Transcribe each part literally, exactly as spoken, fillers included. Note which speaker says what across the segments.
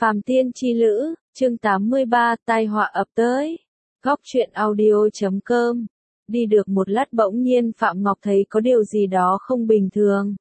Speaker 1: Phàm Tiên Chi Lữ, chương tám mươi ba, tai họa ập tới. Góc truyện audio chấm com. Đi được một lát bỗng nhiên Phạm Ngọc thấy có điều gì đó không bình thường.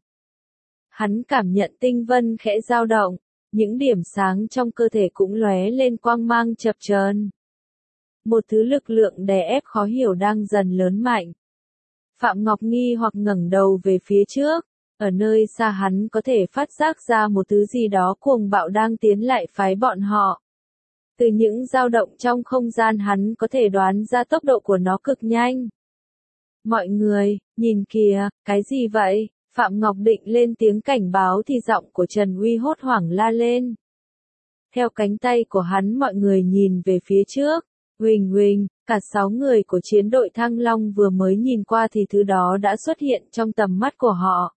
Speaker 1: Hắn cảm nhận tinh vân khẽ dao động, những điểm sáng trong cơ thể cũng lóe lên quang mang chập chờn. Một thứ lực lượng đè ép khó hiểu đang dần lớn mạnh. Phạm Ngọc nghi hoặc ngẩng đầu về phía trước, ở nơi xa hắn có thể phát giác ra một thứ gì đó cuồng bạo đang tiến lại phái bọn họ. Từ những dao động trong không gian hắn có thể đoán ra tốc độ của nó cực nhanh. Mọi người, nhìn kìa, cái gì vậy? Phạm Ngọc định lên tiếng cảnh báo thì giọng của Trần Uy hốt hoảng la lên. Theo cánh tay của hắn mọi người nhìn về phía trước. Huỳnh huỳnh, cả sáu người của chiến đội Thăng Long vừa mới nhìn qua thì thứ đó đã xuất hiện trong tầm mắt của họ.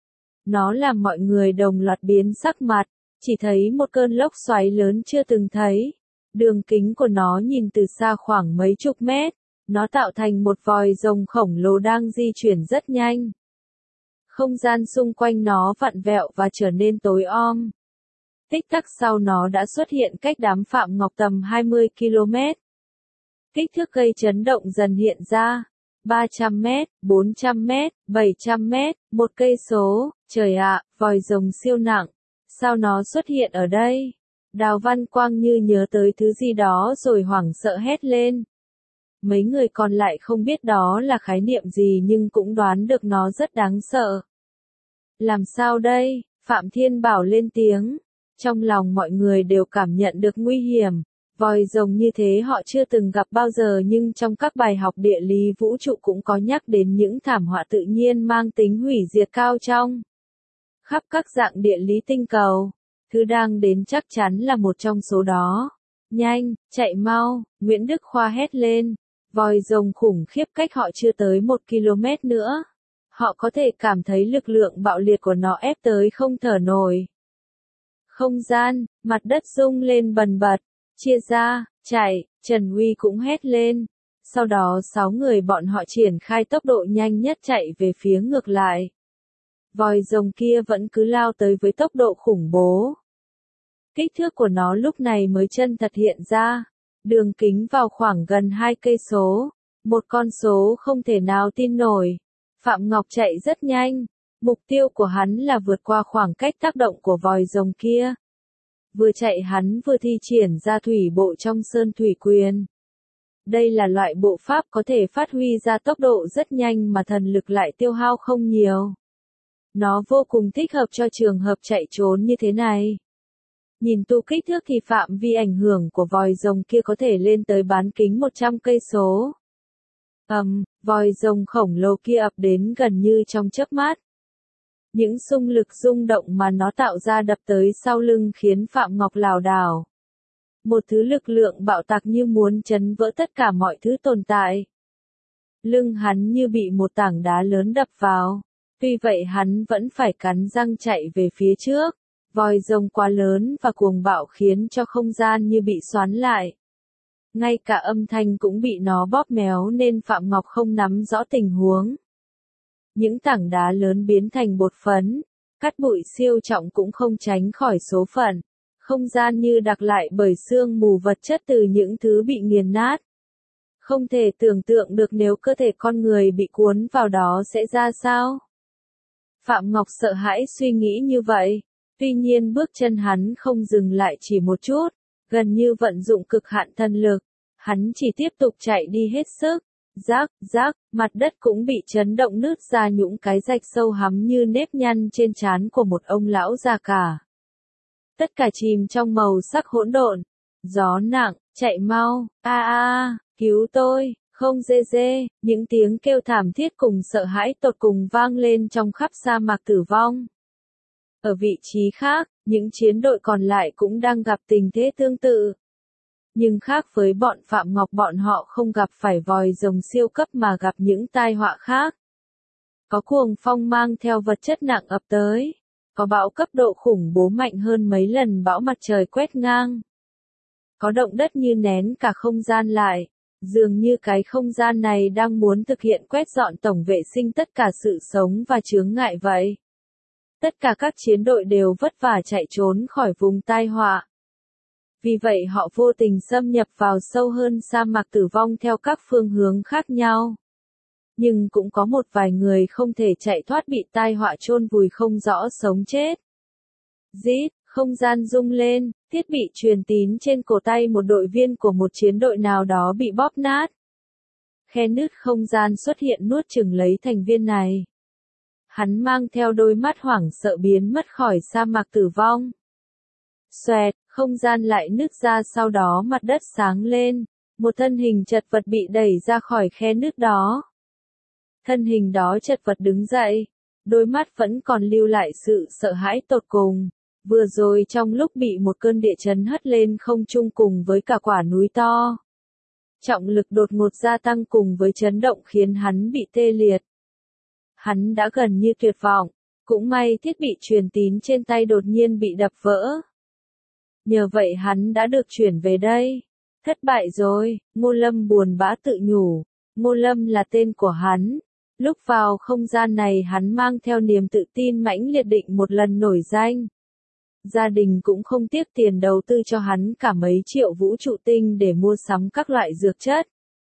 Speaker 1: Nó làm mọi người đồng loạt biến sắc mặt, chỉ thấy một cơn lốc xoáy lớn chưa từng thấy. Đường kính của nó nhìn từ xa khoảng mấy chục mét, nó tạo thành một vòi rồng khổng lồ đang di chuyển rất nhanh. Không gian xung quanh nó vặn vẹo và trở nên tối om. Tích tắc sau nó đã xuất hiện cách đám Phạm Ngọc tầm hai mươi ki lô mét. Kích thước gây chấn động dần hiện ra. ba trăm mét, bốn trăm mét, bảy trăm mét, một cây số, trời ạ, vòi rồng siêu nặng. Sao nó xuất hiện ở đây? Đào Văn Quang như nhớ tới thứ gì đó rồi hoảng sợ hét lên. Mấy người còn lại không biết đó là khái niệm gì nhưng cũng đoán được nó rất đáng sợ. Làm sao đây? Phạm Thiên Bảo lên tiếng. Trong lòng mọi người đều cảm nhận được nguy hiểm. Vòi rồng như thế họ chưa từng gặp bao giờ nhưng trong các bài học địa lý vũ trụ cũng có nhắc đến những thảm họa tự nhiên mang tính hủy diệt cao trong khắp các dạng địa lý tinh cầu. Thứ đang đến chắc chắn là một trong số đó. Nhanh, chạy mau, Nguyễn Đức Khoa hét lên. Vòi rồng khủng khiếp cách họ chưa tới một ki lô mét nữa. Họ có thể cảm thấy lực lượng bạo liệt của nó ép tới không thở nổi. Không gian, mặt đất rung lên bần bật. Chia ra, chạy, Trần Uy cũng hét lên. Sau đó sáu người bọn họ triển khai tốc độ nhanh nhất chạy về phía ngược lại. Vòi rồng kia vẫn cứ lao tới với tốc độ khủng bố. Kích thước của nó lúc này mới chân thật hiện ra. Đường kính vào khoảng gần hai cây số. Một con số không thể nào tin nổi. Phạm Ngọc chạy rất nhanh. Mục tiêu của hắn là vượt qua khoảng cách tác động của vòi rồng kia. Vừa chạy hắn vừa thi triển ra thủy bộ trong sơn thủy quyền. Đây là loại bộ pháp có thể phát huy ra tốc độ rất nhanh mà thần lực lại tiêu hao không nhiều. Nó vô cùng thích hợp cho trường hợp chạy trốn như thế này. Nhìn tu kích thước thì phạm vi ảnh hưởng của vòi rồng kia có thể lên tới bán kính một trăm cây số. Ầm, um, vòi rồng khổng lồ kia ập đến gần như trong chớp mắt. Những xung lực rung động mà nó tạo ra đập tới sau lưng khiến Phạm Ngọc lảo đảo. Một thứ lực lượng bạo tạc như muốn chấn vỡ tất cả mọi thứ tồn tại. Lưng hắn như bị một tảng đá lớn đập vào. Tuy vậy hắn vẫn phải cắn răng chạy về phía trước. Vòi rồng quá lớn và cuồng bạo khiến cho không gian như bị xoắn lại. Ngay cả âm thanh cũng bị nó bóp méo nên Phạm Ngọc không nắm rõ tình huống. Những tảng đá lớn biến thành bột phấn, cát bụi siêu trọng cũng không tránh khỏi số phận. Không gian như đặc lại bởi sương mù vật chất từ những thứ bị nghiền nát. Không thể tưởng tượng được nếu cơ thể con người bị cuốn vào đó sẽ ra sao. Phạm Ngọc sợ hãi suy nghĩ như vậy. Tuy nhiên bước chân hắn không dừng lại chỉ một chút, gần như vận dụng cực hạn thần lực. Hắn chỉ tiếp tục chạy đi hết sức. Rác, rác, mặt đất cũng bị chấn động nứt ra những cái rạch sâu hắm như nếp nhăn trên trán của một ông lão già cả. Tất cả chìm trong màu sắc hỗn độn. Gió nặng, chạy mau, a a, cứu tôi, không dê dê, những tiếng kêu thảm thiết cùng sợ hãi tột cùng vang lên trong khắp sa mạc tử vong. Ở vị trí khác, những chiến đội còn lại cũng đang gặp tình thế tương tự. Nhưng khác với bọn Phạm Ngọc bọn họ không gặp phải vòi rồng siêu cấp mà gặp những tai họa khác. Có cuồng phong mang theo vật chất nặng ập tới. Có bão cấp độ khủng bố mạnh hơn mấy lần bão mặt trời quét ngang. Có động đất như nén cả không gian lại. Dường như cái không gian này đang muốn thực hiện quét dọn tổng vệ sinh tất cả sự sống và chướng ngại vậy. Tất cả các chiến đội đều vất vả chạy trốn khỏi vùng tai họa. Vì vậy họ vô tình xâm nhập vào sâu hơn sa mạc tử vong theo các phương hướng khác nhau. Nhưng cũng có một vài người không thể chạy thoát bị tai họa chôn vùi không rõ sống chết. Rít, không gian rung lên, thiết bị truyền tín trên cổ tay một đội viên của một chiến đội nào đó bị bóp nát. Khe nứt không gian xuất hiện nuốt chửng lấy thành viên này. Hắn mang theo đôi mắt hoảng sợ biến mất khỏi sa mạc tử vong. Xoẹt, không gian lại nứt ra, sau đó mặt đất sáng lên, một thân hình chật vật bị đẩy ra khỏi khe nứt đó. Thân hình đó chật vật đứng dậy, đôi mắt vẫn còn lưu lại sự sợ hãi tột cùng. Vừa rồi trong lúc bị một cơn địa chấn hất lên không trung cùng với cả quả núi to. Trọng lực đột ngột gia tăng cùng với chấn động khiến hắn bị tê liệt. Hắn đã gần như tuyệt vọng, cũng may thiết bị truyền tín trên tay đột nhiên bị đập vỡ. Nhờ vậy hắn đã được chuyển về đây. Thất bại rồi, Ngô Lâm buồn bã tự nhủ. Ngô Lâm là tên của hắn. Lúc vào không gian này hắn mang theo niềm tự tin mãnh liệt định một lần nổi danh. Gia đình cũng không tiếc tiền đầu tư cho hắn cả mấy triệu vũ trụ tinh để mua sắm các loại dược chất.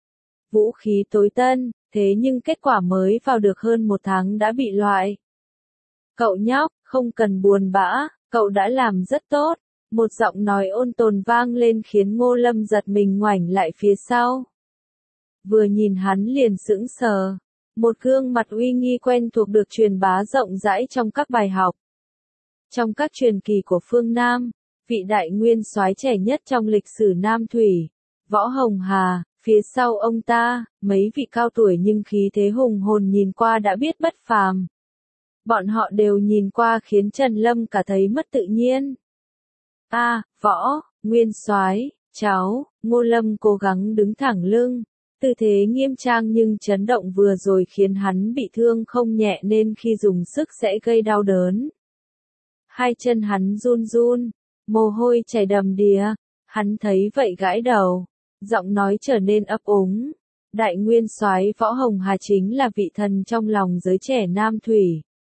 Speaker 1: Vũ khí tối tân, thế nhưng kết quả mới vào được hơn một tháng đã bị loại. Cậu nhóc, không cần buồn bã, cậu đã làm rất tốt. Một giọng nói ôn tồn vang lên khiến Ngô Lâm giật mình ngoảnh lại phía sau. Vừa nhìn hắn liền sững sờ. Một gương mặt uy nghi quen thuộc được truyền bá rộng rãi trong các bài học. Trong các truyền kỳ của phương Nam, vị đại nguyên soái trẻ nhất trong lịch sử Nam Thủy, Võ Hồng Hà, phía sau ông ta, mấy vị cao tuổi nhưng khí thế hùng hồn nhìn qua đã biết bất phàm. Bọn họ đều nhìn qua khiến Trần Lâm cả thấy mất tự nhiên. A, à, Võ, nguyên soái, cháu, Ngô Lâm cố gắng đứng thẳng lưng. Tư thế nghiêm trang nhưng chấn động vừa rồi khiến hắn bị thương không nhẹ nên khi dùng sức sẽ gây đau đớn. Hai chân hắn run run, mồ hôi chảy đầm đìa, hắn thấy vậy gãi đầu, giọng nói trở nên ấp úng. Đại nguyên soái Võ Hồng Hà chính là vị thần trong lòng giới trẻ Nam Thủy.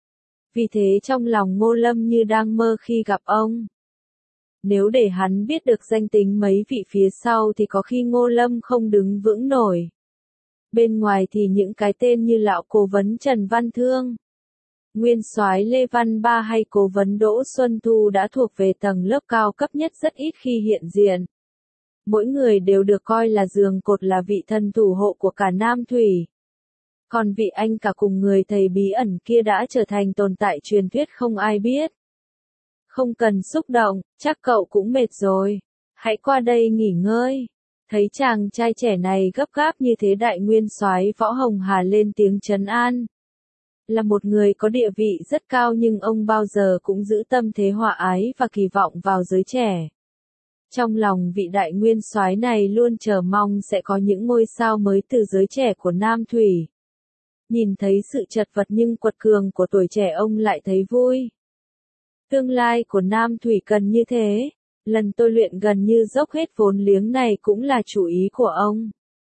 Speaker 1: Vì thế trong lòng Ngô Lâm như đang mơ khi gặp ông. Nếu để hắn biết được danh tính mấy vị phía sau thì có khi Ngô Lâm không đứng vững nổi. Bên ngoài thì những cái tên như lão cố vấn Trần Văn Thương, nguyên soái Lê Văn Ba hay cố vấn Đỗ Xuân Thu đã thuộc về tầng lớp cao cấp nhất rất ít khi hiện diện. Mỗi người đều được coi là giường cột, là vị thần thủ hộ của cả Nam Thủy. Còn vị anh cả cùng người thầy bí ẩn kia đã trở thành tồn tại truyền thuyết không ai biết. Không cần xúc động, chắc cậu cũng mệt rồi. Hãy qua đây nghỉ ngơi. Thấy chàng trai trẻ này gấp gáp như thế, đại nguyên soái Võ Hồng Hà lên tiếng trấn an. Là một người có địa vị rất cao nhưng ông bao giờ cũng giữ tâm thế hòa ái và kỳ vọng vào giới trẻ. Trong lòng vị đại nguyên soái này luôn chờ mong sẽ có những ngôi sao mới từ giới trẻ của Nam Thủy. Nhìn thấy sự chật vật nhưng quật cường của tuổi trẻ ông lại thấy vui. Tương lai của Nam Thủy cần như thế. Lần tôi luyện gần như dốc hết vốn liếng này cũng là chủ ý của ông.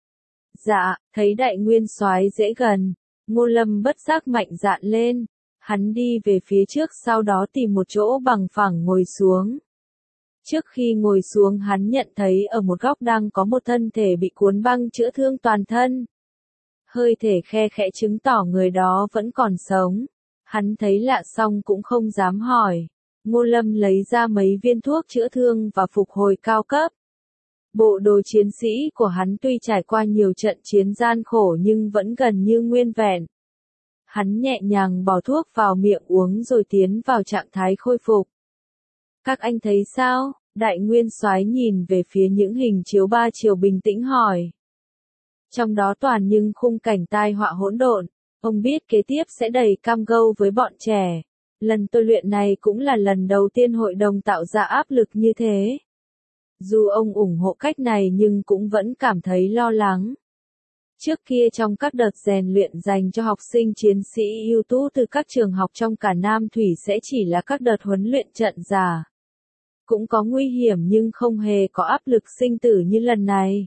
Speaker 1: Dạ, thấy đại nguyên soái dễ gần, Ngô Lâm bất giác mạnh dạn lên. Hắn đi về phía trước, sau đó tìm một chỗ bằng phẳng ngồi xuống. Trước khi ngồi xuống hắn nhận thấy ở một góc đang có một thân thể bị cuốn băng chữa thương toàn thân. Hơi thể khe khẽ chứng tỏ người đó vẫn còn sống. Hắn thấy lạ xong cũng không dám hỏi. Ngô Lâm lấy ra mấy viên thuốc chữa thương và phục hồi cao cấp. Bộ đồ chiến sĩ của hắn tuy trải qua nhiều trận chiến gian khổ nhưng vẫn gần như nguyên vẹn. Hắn nhẹ nhàng bỏ thuốc vào miệng uống rồi tiến vào trạng thái khôi phục. Các anh thấy sao? Đại nguyên soái nhìn về phía những hình chiếu ba chiều bình tĩnh hỏi. Trong đó toàn những khung cảnh tai họa hỗn độn. Ông biết kế tiếp sẽ đầy cam go với bọn trẻ. Lần tôi luyện này cũng là lần đầu tiên hội đồng tạo ra áp lực như thế. Dù ông ủng hộ cách này nhưng cũng vẫn cảm thấy lo lắng. Trước kia trong các đợt rèn luyện dành cho học sinh chiến sĩ ưu tú từ các trường học trong cả Nam Thủy sẽ chỉ là các đợt huấn luyện trận giả. Cũng có nguy hiểm nhưng không hề có áp lực sinh tử như lần này.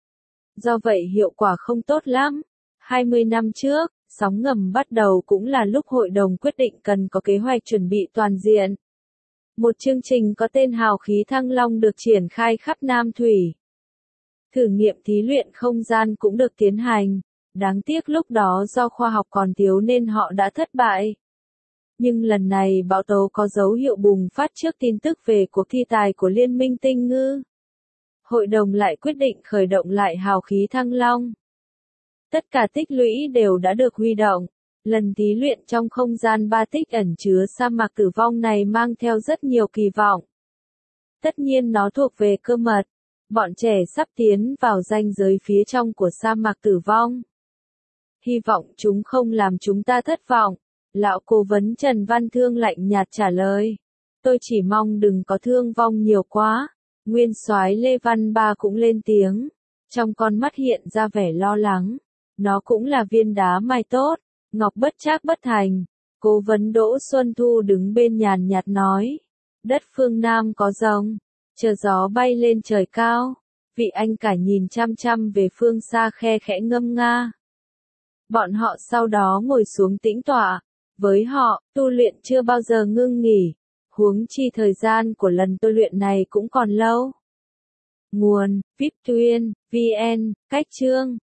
Speaker 1: Do vậy hiệu quả không tốt lắm. hai mươi năm trước, sóng ngầm bắt đầu cũng là lúc hội đồng quyết định cần có kế hoạch chuẩn bị toàn diện. Một chương trình có tên Hào khí Thăng Long được triển khai khắp Nam Thủy. Thử nghiệm thí luyện không gian cũng được tiến hành. Đáng tiếc lúc đó do khoa học còn thiếu nên họ đã thất bại. Nhưng lần này bão tố có dấu hiệu bùng phát trước tin tức về cuộc thi tài của Liên minh Tinh Ngư. Hội đồng lại quyết định khởi động lại Hào khí Thăng Long. Tất cả tích lũy đều đã được huy động. Lần thí luyện trong không gian ba tích ẩn chứa sa mạc tử vong này mang theo rất nhiều kỳ vọng. Tất nhiên nó thuộc về cơ mật. Bọn trẻ sắp tiến vào ranh giới phía trong của sa mạc tử vong. Hy vọng chúng không làm chúng ta thất vọng. Lão cố vấn Trần Văn Thương lạnh nhạt trả lời. Tôi chỉ mong đừng có thương vong nhiều quá. Nguyên soái Lê Văn Ba cũng lên tiếng. Trong con mắt hiện ra vẻ lo lắng. Nó cũng là viên đá mai tốt. Ngọc bất trác bất thành. Cố vấn Đỗ Xuân Thu đứng bên nhàn nhạt nói. Đất phương Nam có rồng. Chờ gió bay lên trời cao. Vị anh cả nhìn chăm chăm về phương xa khe khẽ ngâm nga. Bọn họ sau đó ngồi xuống tĩnh tọa. Với họ, tu luyện chưa bao giờ ngưng nghỉ. Huống chi thời gian của lần tu luyện này cũng còn lâu. Nguồn, vê i pê tuyên, vê en, cách chương.